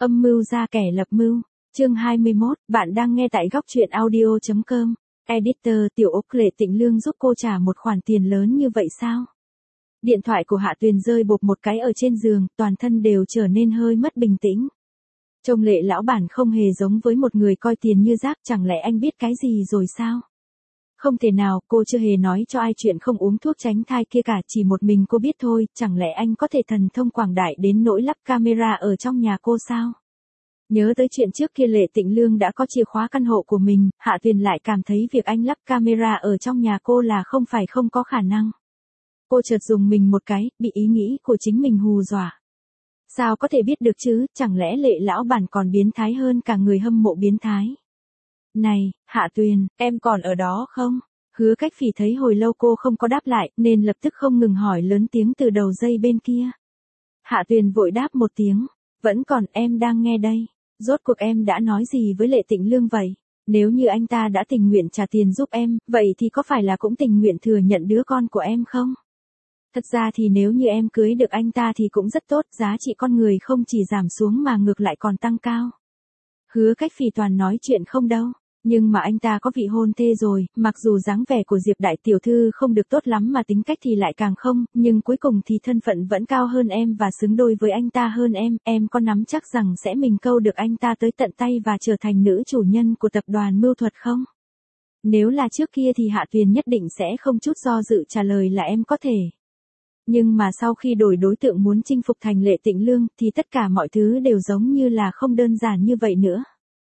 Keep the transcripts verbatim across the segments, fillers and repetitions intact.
Âm mưu ra kẻ lập mưu. Chương hai mươi mốt, bạn đang nghe tại góc truyện audio chấm com. Editor Tiểu Úc Lệ Tĩnh Lương giúp cô trả một khoản tiền lớn như vậy sao? Điện thoại của Hạ Tuyền rơi bộp một cái ở trên giường, toàn thân đều trở nên hơi mất bình tĩnh. Trông Lệ lão bản không hề giống với một người coi tiền như rác, chẳng lẽ anh biết cái gì rồi sao? Không thể nào, cô chưa hề nói cho ai chuyện không uống thuốc tránh thai kia cả, chỉ một mình cô biết thôi, chẳng lẽ anh có thể thần thông quảng đại đến nỗi lắp camera ở trong nhà cô sao? Nhớ tới chuyện trước kia Lệ Tĩnh Lương đã có chìa khóa căn hộ của mình, Hạ Tuyền lại cảm thấy việc anh lắp camera ở trong nhà cô là không phải không có khả năng. Cô chợt dùng mình một cái, bị ý nghĩ của chính mình hù dọa. Sao có thể biết được chứ, chẳng lẽ Lệ lão bản còn biến thái hơn cả người hâm mộ biến thái? Này, Hạ Tuyền, em còn ở đó không? Hứa Cách Phỉ thấy hồi lâu cô không có đáp lại, nên lập tức không ngừng hỏi lớn tiếng từ đầu dây bên kia. Hạ Tuyền vội đáp một tiếng, vẫn còn, em đang nghe đây. Rốt cuộc em đã nói gì với Lệ Tĩnh Lương vậy? Nếu như anh ta đã tình nguyện trả tiền giúp em, vậy thì có phải là cũng tình nguyện thừa nhận đứa con của em không? Thật ra thì nếu như em cưới được anh ta thì cũng rất tốt, giá trị con người không chỉ giảm xuống mà ngược lại còn tăng cao. Hứa Cách Phỉ toàn nói chuyện không đâu. Nhưng mà anh ta có vị hôn thê rồi, mặc dù dáng vẻ của Diệp đại tiểu thư không được tốt lắm mà tính cách thì lại càng không, nhưng cuối cùng thì thân phận vẫn cao hơn em và xứng đôi với anh ta hơn em, em có nắm chắc rằng sẽ mình câu được anh ta tới tận tay và trở thành nữ chủ nhân của tập đoàn mưu thuật không? Nếu là trước kia thì Hạ Tuyền nhất định sẽ không chút do dự trả lời là em có thể. Nhưng mà sau khi đổi đối tượng muốn chinh phục thành Lệ Tĩnh Lương thì tất cả mọi thứ đều giống như là không đơn giản như vậy nữa.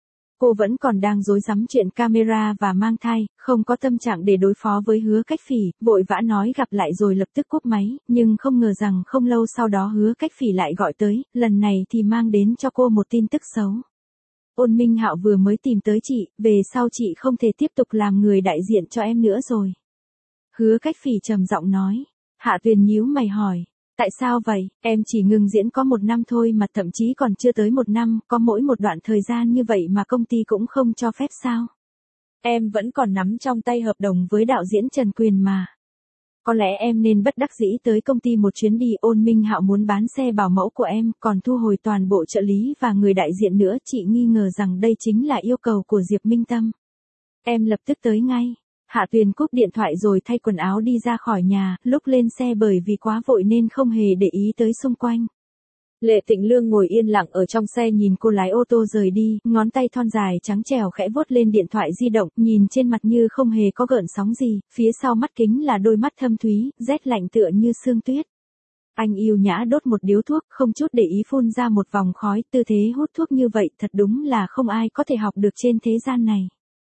Cô vẫn còn đang rối rắm chuyện camera và mang thai, không có tâm trạng để đối phó với Hứa Cách Phỉ, vội vã nói gặp lại rồi lập tức cúp máy, nhưng không ngờ rằng không lâu sau đó Hứa Cách Phỉ lại gọi tới, lần này thì mang đến cho cô một tin tức xấu. Ôn Minh Hạo vừa mới tìm tới chị, về sau chị không thể tiếp tục làm người đại diện cho em nữa rồi. Hứa Cách Phỉ trầm giọng nói. Hạ Tuyền nhíu mày hỏi. Tại sao vậy, em chỉ ngừng diễn có một năm thôi mà thậm chí còn chưa tới một năm, có mỗi một đoạn thời gian như vậy mà công ty cũng không cho phép sao? Em vẫn còn nắm trong tay hợp đồng với đạo diễn Trần Quyền mà. Có lẽ em nên bất đắc dĩ tới công ty một chuyến đi. Ôn Minh Hạo muốn bán xe bảo mẫu của em, còn thu hồi toàn bộ trợ lý và người đại diện nữa. Chị nghi ngờ rằng đây chính là yêu cầu của Diệp Minh Tâm. Em lập tức tới ngay. Hạ Tuyền cúp điện thoại rồi thay quần áo đi ra khỏi nhà, lúc lên xe bởi vì quá vội nên không hề để ý tới xung quanh. Lệ Tĩnh Lương ngồi yên lặng ở trong xe nhìn cô lái ô tô rời đi, ngón tay thon dài trắng trẻo khẽ vuốt lên điện thoại di động, nhìn trên mặt như không hề có gợn sóng gì, phía sau mắt kính là đôi mắt thâm thúy, rét lạnh tựa như sương tuyết. Anh yêu nhã đốt một điếu thuốc, không chút để ý phun ra một vòng khói, tư thế hút thuốc như vậy thật đúng là không ai có thể học được trên thế gian này.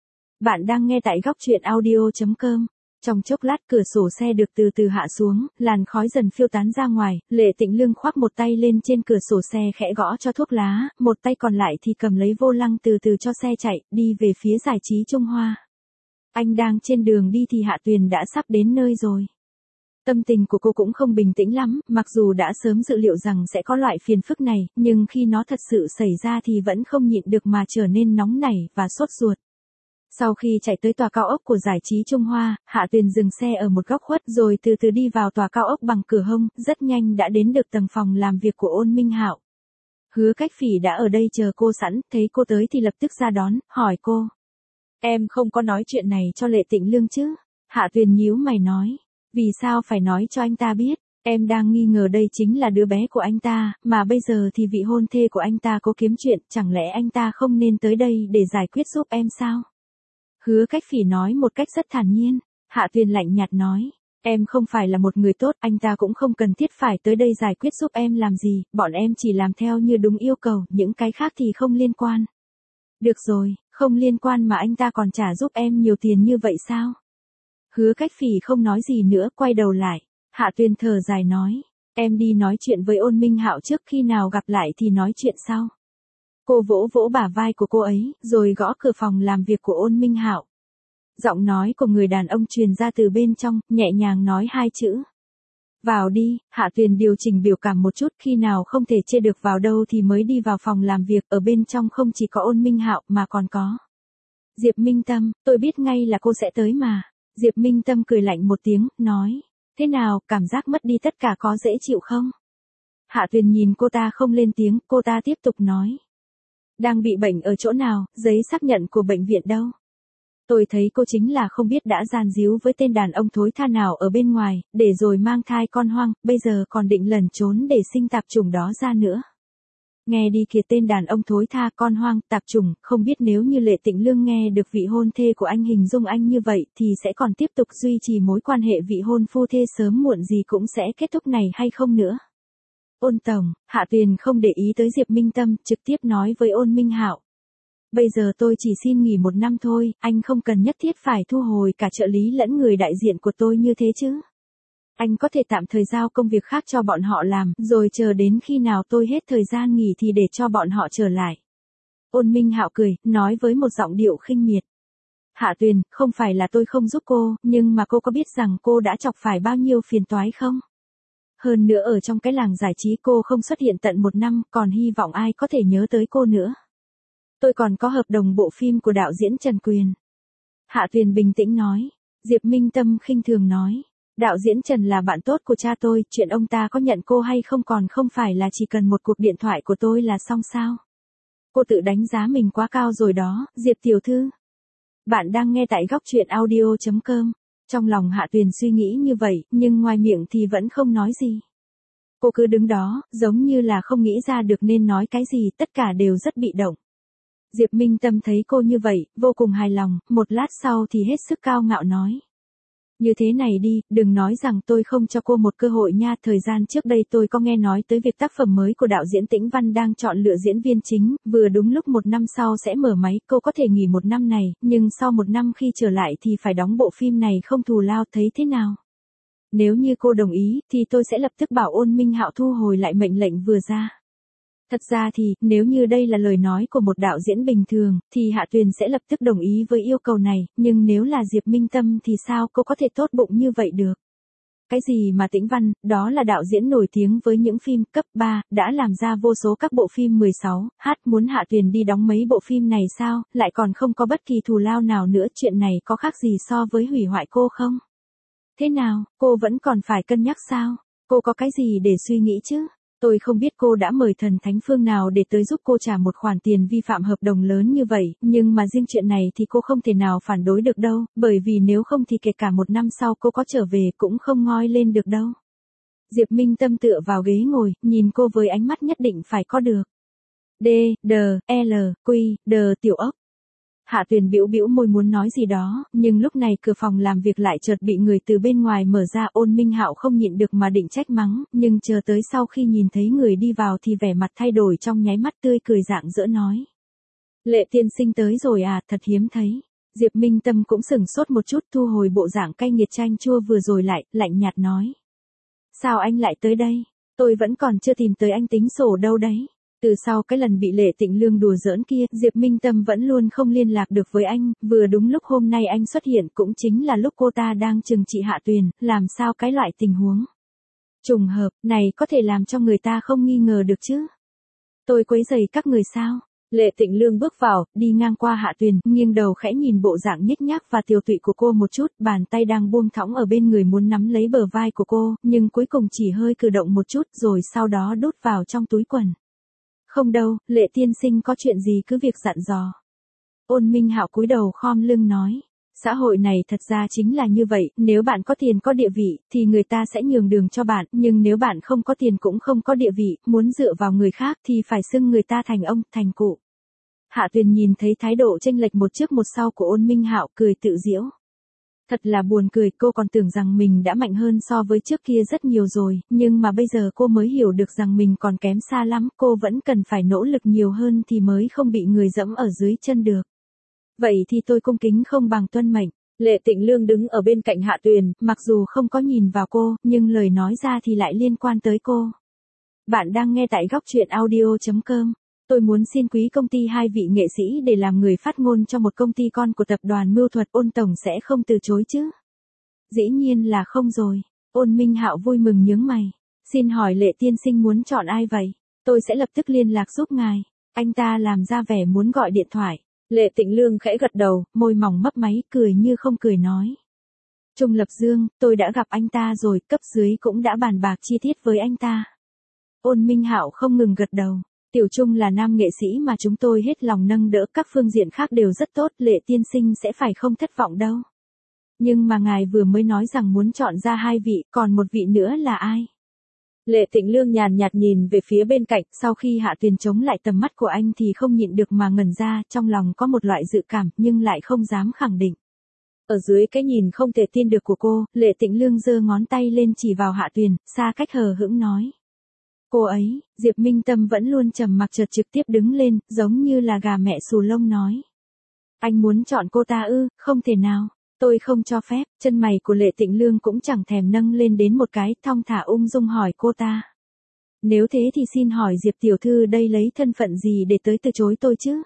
Bạn đang nghe tại góc truyện audio chấm com. Trong chốc lát cửa sổ xe được từ từ hạ xuống, làn khói dần phiêu tán ra ngoài, Lệ Tĩnh Lương khoác một tay lên trên cửa sổ xe khẽ gõ cho thuốc lá, một tay còn lại thì cầm lấy vô lăng từ từ cho xe chạy, đi về phía giải trí Trung Hoa. Anh đang trên đường đi thì Hạ Tuyền đã sắp đến nơi rồi. Tâm tình của cô cũng không bình tĩnh lắm, mặc dù đã sớm dự liệu rằng sẽ có loại phiền phức này, nhưng khi nó thật sự xảy ra thì vẫn không nhịn được mà trở nên nóng nảy và sốt ruột. Sau khi chạy tới tòa cao ốc của giải trí Trung Hoa, Hạ Tuyền dừng xe ở một góc khuất rồi từ từ đi vào tòa cao ốc bằng cửa hông, rất nhanh đã đến được tầng phòng làm việc của Ôn Minh Hạo. Hứa Cách Phỉ đã ở đây chờ cô sẵn, thấy cô tới thì lập tức ra đón, hỏi cô. Em không có nói chuyện này cho Lệ Tĩnh Lương chứ? Hạ Tuyền nhíu mày nói. Vì sao phải nói cho anh ta biết? Em đang nghi ngờ đây chính là đứa bé của anh ta, mà bây giờ thì vị hôn thê của anh ta có kiếm chuyện, chẳng lẽ anh ta không nên tới đây để giải quyết giúp em sao? Hứa Cách Phỉ nói một cách rất thản nhiên. Hạ Tuyền lạnh nhạt nói. Em không phải là một người tốt, anh ta cũng không cần thiết phải tới đây giải quyết giúp em làm gì, bọn em chỉ làm theo như đúng yêu cầu, những cái khác thì không liên quan. Được rồi, không liên quan mà anh ta còn trả giúp em nhiều tiền như vậy sao? Hứa Cách Phỉ không nói gì nữa, quay đầu lại. Hạ Tuyền thở dài nói. Em đi nói chuyện với Ôn Minh Hạo trước, khi nào gặp lại thì nói chuyện sau. Cô vỗ vỗ bả vai của cô ấy, rồi gõ cửa phòng làm việc của Ôn Minh Hạo. Giọng nói của người đàn ông truyền ra từ bên trong, nhẹ nhàng nói hai chữ. Vào đi. Hạ Tuyền điều chỉnh biểu cảm một chút, khi nào không thể chê được vào đâu thì mới đi vào phòng làm việc, ở bên trong không chỉ có Ôn Minh Hạo mà còn có Diệp Minh Tâm. Tôi biết ngay là cô sẽ tới mà. Diệp Minh Tâm cười lạnh một tiếng, nói. Thế nào, cảm giác mất đi tất cả có dễ chịu không? Hạ Tuyền nhìn cô ta không lên tiếng, cô ta tiếp tục nói. Đang bị bệnh ở chỗ nào, giấy xác nhận của bệnh viện đâu? Tôi thấy cô chính là không biết đã gian díu với tên đàn ông thối tha nào ở bên ngoài, để rồi mang thai con hoang, bây giờ còn định lẩn trốn để sinh tạp chủng đó ra nữa. Nghe đi kìa, tên đàn ông thối tha, con hoang, tạp chủng, không biết nếu như Lệ Tĩnh Lương nghe được vị hôn thê của anh hình dung anh như vậy thì sẽ còn tiếp tục duy trì mối quan hệ vị hôn phu thê sớm muộn gì cũng sẽ kết thúc này hay không nữa. Ôn tổng, Hạ Tuyền không để ý tới Diệp Minh Tâm, trực tiếp nói với Ôn Minh Hạo. Bây giờ tôi chỉ xin nghỉ một năm thôi, anh không cần nhất thiết phải thu hồi cả trợ lý lẫn người đại diện của tôi như thế chứ. Anh có thể tạm thời giao công việc khác cho bọn họ làm, rồi chờ đến khi nào tôi hết thời gian nghỉ thì để cho bọn họ trở lại. Ôn Minh Hạo cười, nói với một giọng điệu khinh miệt. Hạ Tuyền, không phải là tôi không giúp cô, nhưng mà cô có biết rằng cô đã chọc phải bao nhiêu phiền toái không? Hơn nữa ở trong cái làng giải trí cô không xuất hiện tận một năm, còn hy vọng ai có thể nhớ tới cô nữa. Tôi còn có hợp đồng bộ phim của đạo diễn Trần Quyền. Hạ Tuyền bình tĩnh nói. Diệp Minh Tâm khinh thường nói. Đạo diễn Trần là bạn tốt của cha tôi, chuyện ông ta có nhận cô hay không còn không phải là chỉ cần một cuộc điện thoại của tôi là xong sao? Cô tự đánh giá mình quá cao rồi đó, Diệp tiểu thư. Bạn đang nghe tại góc truyện audio chấm com. Trong lòng Hạ Tuyền suy nghĩ như vậy, nhưng ngoài miệng thì vẫn không nói gì. Cô cứ đứng đó, giống như là không nghĩ ra được nên nói cái gì, tất cả đều rất bị động. Diệp Minh Tâm thấy cô như vậy, vô cùng hài lòng, một lát sau thì hết sức cao ngạo nói. Như thế này đi, đừng nói rằng tôi không cho cô một cơ hội nha, thời gian trước đây tôi có nghe nói tới việc tác phẩm mới của đạo diễn Tĩnh Văn đang chọn lựa diễn viên chính, vừa đúng lúc một năm sau sẽ mở máy, cô có thể nghỉ một năm này, nhưng sau một năm khi trở lại thì phải đóng bộ phim này không thù lao, thấy thế nào? Nếu như cô đồng ý, thì tôi sẽ lập tức bảo Ôn Minh Hạo thu hồi lại mệnh lệnh vừa ra. Thật ra thì, nếu như đây là lời nói của một đạo diễn bình thường, thì Hạ Tuyền sẽ lập tức đồng ý với yêu cầu này, nhưng nếu là Diệp Minh Tâm thì sao cô có thể tốt bụng như vậy được? Cái gì mà Tĩnh Văn, đó là đạo diễn nổi tiếng với những phim cấp ba, đã làm ra vô số các bộ phim mười sáu, hát, muốn Hạ Tuyền đi đóng mấy bộ phim này sao, lại còn không có bất kỳ thù lao nào nữa, chuyện này có khác gì so với hủy hoại cô không? Thế nào, cô vẫn còn phải cân nhắc sao? Cô có cái gì để suy nghĩ chứ? Tôi không biết cô đã mời thần thánh phương nào để tới giúp cô trả một khoản tiền vi phạm hợp đồng lớn như vậy, nhưng mà riêng chuyện này thì cô không thể nào phản đối được đâu, bởi vì nếu không thì kể cả một năm sau cô có trở về cũng không ngoi lên được đâu. Diệp Minh Tâm tựa vào ghế ngồi, nhìn cô với ánh mắt nhất định phải có được. D, D, L, Q, D tiểu ốc. Hạ Tuyền bĩu bĩu môi muốn nói gì đó, nhưng lúc này cửa phòng làm việc lại chợt bị người từ bên ngoài mở ra. Ôn Minh Hạo không nhịn được mà định trách mắng, nhưng chờ tới sau khi nhìn thấy người đi vào thì vẻ mặt thay đổi trong nháy mắt, tươi cười rạng rỡ nói. Lệ tiên sinh tới rồi à, thật hiếm thấy. Diệp Minh Tâm cũng sửng sốt một chút, thu hồi bộ dạng cay nghiệt chanh chua vừa rồi lại, lạnh nhạt nói. Sao anh lại tới đây? Tôi vẫn còn chưa tìm tới anh tính sổ đâu đấy. Từ sau cái lần bị Lệ Tĩnh Lương đùa giỡn kia, Diệp Minh Tâm vẫn luôn không liên lạc được với anh, vừa đúng lúc hôm nay anh xuất hiện cũng chính là lúc cô ta đang trừng trị Hạ Tuyền, làm sao cái loại tình huống trùng hợp này có thể làm cho người ta không nghi ngờ được chứ. Tôi quấy rầy các người sao? Lệ Tĩnh Lương bước vào, đi ngang qua Hạ Tuyền, nghiêng đầu khẽ nhìn bộ dạng nhếch nhác và tiều tụy của cô một chút, bàn tay đang buông thõng ở bên người muốn nắm lấy bờ vai của cô, nhưng cuối cùng chỉ hơi cử động một chút rồi sau đó đút vào trong túi quần. Không đâu, Lệ tiên sinh có chuyện gì cứ việc dặn dò. Ôn Minh Hạo cúi đầu khom lưng nói. Xã hội này thật ra chính là như vậy, nếu bạn có tiền có địa vị, thì người ta sẽ nhường đường cho bạn, nhưng nếu bạn không có tiền cũng không có địa vị, muốn dựa vào người khác thì phải xưng người ta thành ông, thành cụ. Hạ Tuyền nhìn thấy thái độ chênh lệch một trước một sau của Ôn Minh Hạo, cười tự giễu. Thật là buồn cười, cô còn tưởng rằng mình đã mạnh hơn so với trước kia rất nhiều rồi, nhưng mà bây giờ cô mới hiểu được rằng mình còn kém xa lắm, cô vẫn cần phải nỗ lực nhiều hơn thì mới không bị người dẫm ở dưới chân được. Vậy thì tôi cung kính không bằng tuân mệnh. Lệ Tĩnh Lương đứng ở bên cạnh Hạ Tuyền, mặc dù không có nhìn vào cô, nhưng lời nói ra thì lại liên quan tới cô. Bạn đang nghe tại góc truyện audio chấm com. Tôi muốn xin quý công ty hai vị nghệ sĩ để làm người phát ngôn cho một công ty con của tập đoàn Mưu Thuật, Ôn tổng sẽ không từ chối chứ? Dĩ nhiên là không rồi. Ôn Minh Hạo vui mừng nhướng mày. Xin hỏi Lệ tiên sinh muốn chọn ai vậy? Tôi sẽ lập tức liên lạc giúp ngài. Anh ta làm ra vẻ muốn gọi điện thoại. Lệ Tĩnh Lương khẽ gật đầu, môi mỏng mấp máy, cười như không cười nói. Trung Lập Dương, tôi đã gặp anh ta rồi, cấp dưới cũng đã bàn bạc chi tiết với anh ta. Ôn Minh Hạo không ngừng gật đầu. Tiểu Trung là nam nghệ sĩ mà chúng tôi hết lòng nâng đỡ, các phương diện khác đều rất tốt, Lệ tiên sinh sẽ phải không thất vọng đâu. Nhưng mà ngài vừa mới nói rằng muốn chọn ra hai vị, còn một vị nữa là ai? Lệ Tĩnh Lương nhàn nhạt nhìn về phía bên cạnh, sau khi Hạ Tuyền chống lại tầm mắt của anh thì không nhịn được mà ngẩn ra, trong lòng có một loại dự cảm, nhưng lại không dám khẳng định. Ở dưới cái nhìn không thể tin được của cô, Lệ Tĩnh Lương giơ ngón tay lên chỉ vào Hạ Tuyền, xa cách hờ hững nói. Cô ấy, Diệp Minh Tâm vẫn luôn trầm mặc, chợt trực tiếp đứng lên, giống như là gà mẹ xù lông nói. Anh muốn chọn cô ta ư? Không thể nào. Tôi không cho phép. Chân mày của Lệ Tĩnh Lương cũng chẳng thèm nâng lên đến một cái, thong thả ung dung hỏi cô ta. Nếu thế thì xin hỏi Diệp tiểu thư đây lấy thân phận gì để tới từ chối tôi chứ?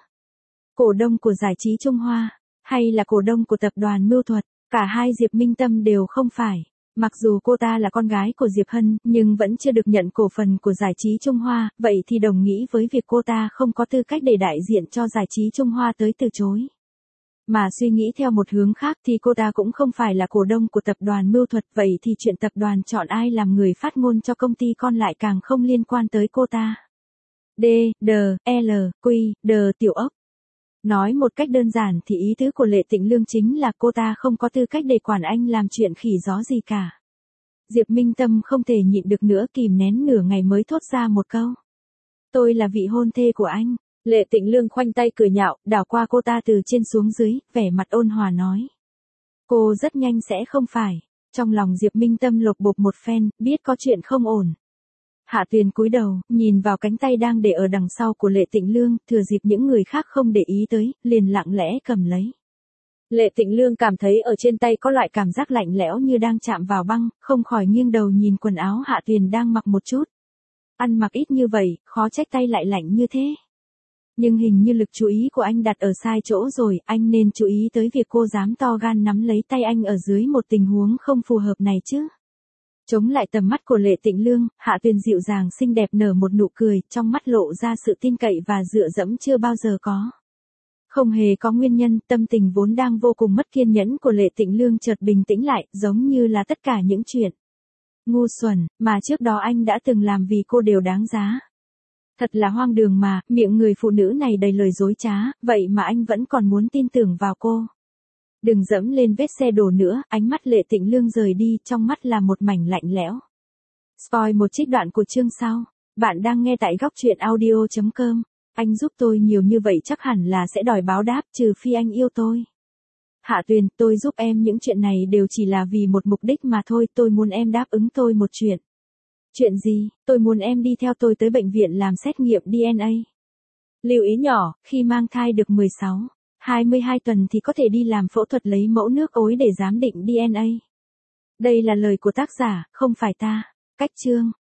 Cổ đông của giải trí Trung Hoa, hay là cổ đông của tập đoàn Mưu Thuật? Cả hai Diệp Minh Tâm đều không phải. Mặc dù cô ta là con gái của Diệp Hân, nhưng vẫn chưa được nhận cổ phần của giải trí Trung Hoa, vậy thì đồng nghĩa với việc cô ta không có tư cách để đại diện cho giải trí Trung Hoa tới từ chối. Mà suy nghĩ theo một hướng khác thì cô ta cũng không phải là cổ đông của tập đoàn Mưu Thuật, vậy thì chuyện tập đoàn chọn ai làm người phát ngôn cho công ty con lại càng không liên quan tới cô ta. D, D, L, Q, D tiểu ốc. Nói một cách đơn giản thì ý tứ của Lệ Tĩnh Lương chính là cô ta không có tư cách để quản anh làm chuyện khỉ gió gì cả. Diệp Minh Tâm không thể nhịn được nữa, kìm nén nửa ngày mới thốt ra một câu. Tôi là vị hôn thê của anh. Lệ Tĩnh Lương khoanh tay cười nhạo, đảo qua cô ta từ trên xuống dưới, vẻ mặt ôn hòa nói. Cô rất nhanh sẽ không phải. Trong lòng Diệp Minh Tâm lột bột một phen, biết có chuyện không ổn. Hạ Tuyền cúi đầu, nhìn vào cánh tay đang để ở đằng sau của Lệ Tĩnh Lương, thừa dịp những người khác không để ý tới, liền lặng lẽ cầm lấy. Lệ Tĩnh Lương cảm thấy ở trên tay có loại cảm giác lạnh lẽo như đang chạm vào băng, không khỏi nghiêng đầu nhìn quần áo Hạ Tuyền đang mặc một chút. Ăn mặc ít như vậy, khó trách tay lại lạnh như thế. Nhưng hình như lực chú ý của anh đặt ở sai chỗ rồi, anh nên chú ý tới việc cô dám to gan nắm lấy tay anh ở dưới một tình huống không phù hợp này chứ. Chống lại tầm mắt của Lệ Tĩnh Lương, Hạ Tuyền dịu dàng xinh đẹp nở một nụ cười, trong mắt lộ ra sự tin cậy và dựa dẫm chưa bao giờ có. Không hề có nguyên nhân, tâm tình vốn đang vô cùng mất kiên nhẫn của Lệ Tĩnh Lương chợt bình tĩnh lại, giống như là tất cả những chuyện ngu xuẩn mà trước đó anh đã từng làm vì cô đều đáng giá. Thật là hoang đường mà, miệng người phụ nữ này đầy lời dối trá, vậy mà anh vẫn còn muốn tin tưởng vào cô. Đừng dẫm lên vết xe đổ nữa, ánh mắt Lệ Tĩnh Lương rời đi, trong mắt là một mảnh lạnh lẽo. Spoil một trích đoạn của chương sau. Bạn đang nghe tại góc truyện audio chấm com. Anh giúp tôi nhiều như vậy chắc hẳn là sẽ đòi báo đáp, trừ phi anh yêu tôi. Hạ Tuyền, tôi giúp em những chuyện này đều chỉ là vì một mục đích mà thôi, tôi muốn em đáp ứng tôi một chuyện. Chuyện gì? Tôi muốn em đi theo tôi tới bệnh viện làm xét nghiệm đê en a. Lưu ý nhỏ, khi mang thai được mười sáu, hai mươi hai tuần thì có thể đi làm phẫu thuật lấy mẫu nước ối để giám định đê en a. Đây là lời của tác giả, không phải ta. Cách chương.